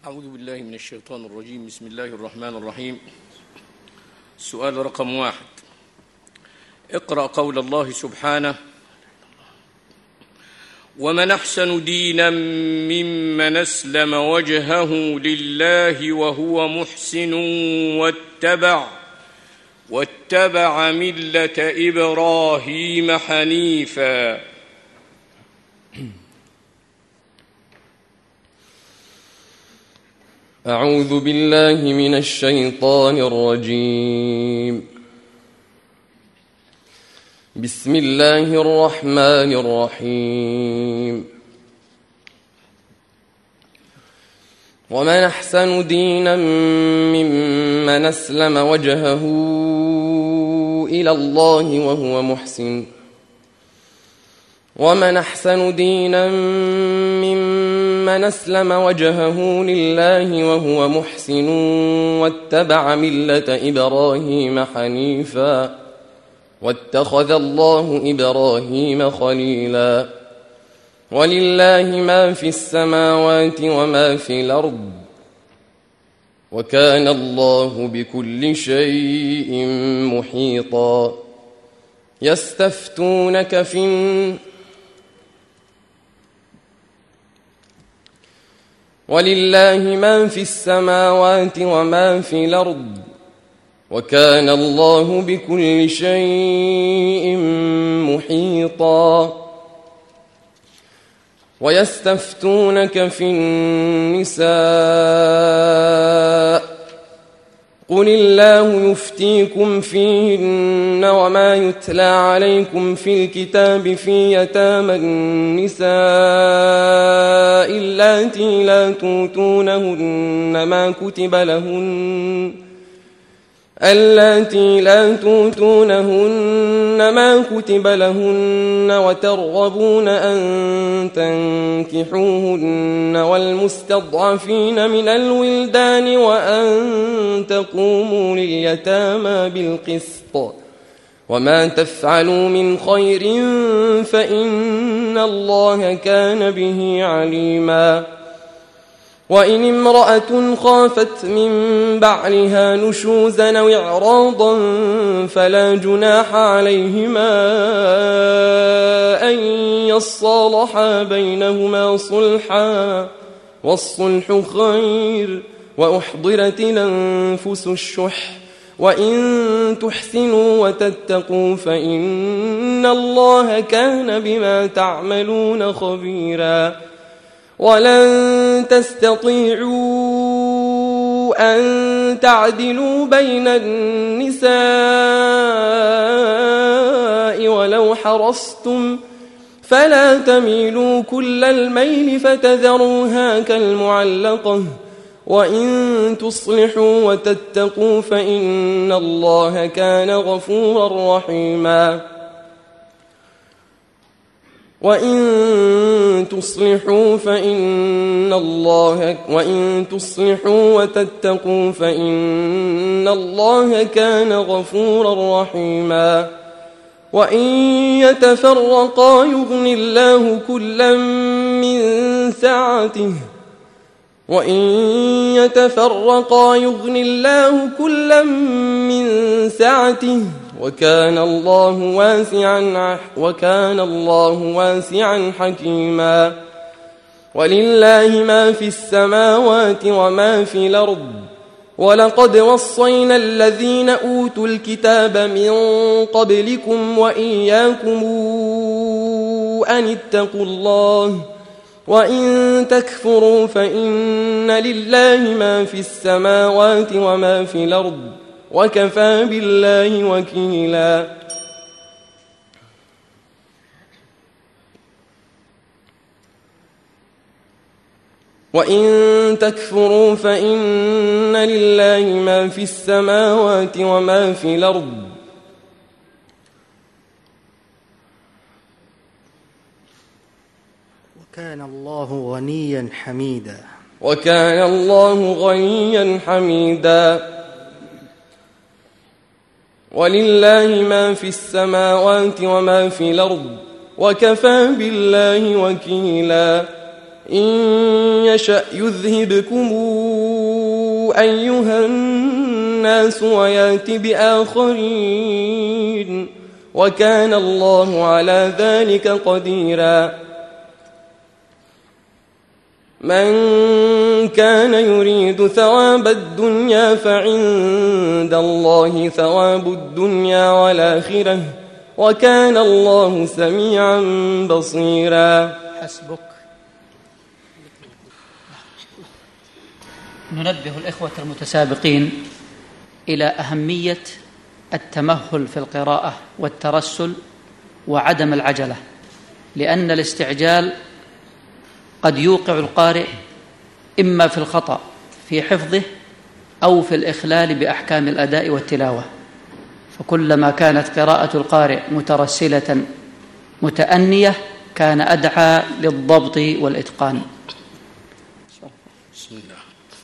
أعوذ بالله من الشيطان الرجيم. بسم الله الرحمن الرحيم. سؤال رقم 1: اقرأ قول الله سبحانه: ومن أحسن دينا ممن أسلم وجهه لله وهو محسن واتبع ملة إبراهيم حنيفا. أعوذ بالله من الشيطان الرجيم. بسم الله الرحمن الرحيم. ومن أحسن دينا ممن أسلم وجهه إلى الله وهو محسن ومن أحسن دينا ممن أسلم وجهه لله وهو محسن واتبع ملة إبراهيم حنيفا واتخذ الله إبراهيم خليلا. ولله ما في السماوات وما في الأرض وكان الله بكل شيء محيطا. يستفتونك ولله ما في السماوات وما في الأرض وكان الله بكل شيء محيطا. ويستفتونك في النساء قل الله يفتيكم فيهن وما يتلى عليكم في الكتاب في يتامى النساء اللاتي لا توتونهن ما كتب لهن وترغبون أن تنكحوهن والمستضعفين من الولدان وأن تقوموا لليتامى بالقسط وما تفعلوا من خير فإن الله كان به عليما. وإن امرأة خافت من بعلها نشوزا أو إعراضا فلا جناح عليهما أن يصالحا بينهما صلحا والصلح خير. وأحضرت الأنفس الشح وإن تحسنوا وتتقوا فإن الله كان بما تعملون خبيرا. ولن تستطيعوا أن تعدلوا بين النساء ولو حرصتم فلا تميلوا كل الميل فتذروها كالمعلقة. وإن تصلحوا وتتقوا فإن الله كان غفورا رحيما. وإن تصلحوا وتتقوا فإن الله كان غفورا رحيما. وإن يتفرقا يغن الله كلا من سعته وكان الله واسعا حكيما. ولله ما في السماوات وما في الأرض. ولقد وصينا الذين أوتوا الكتاب من قبلكم وإياكم أن اتقوا الله وإن تكفروا فإن لله ما في السماوات وما في الأرض وكفى بالله وكيلا. وإن تكفروا فإن لله ما في السماوات وما في الأرض وكان الله غنيا حميدا. ولله ما في السماوات وما في الأرض وكفى بالله وكيلا. إن يشأ يذهبكم أيها الناس ويأت بآخرين وكان الله على ذلك قديرا من كان يريد ثواب الدنيا فعند الله ثواب الدنيا والآخرة وكان الله سميعا بصيرا. حسبك. ننبه الإخوة المتسابقين إلى أهمية التمهل في القراءة والترسل وعدم العجلة، لأن الاستعجال قد يوقع القارئ إما في الخطأ في حفظه أو في الإخلال بأحكام الأداء والتلاوة، فكلما كانت قراءة القارئ مترسلة متأنية كان أدعى للضبط والإتقان. بسم الله.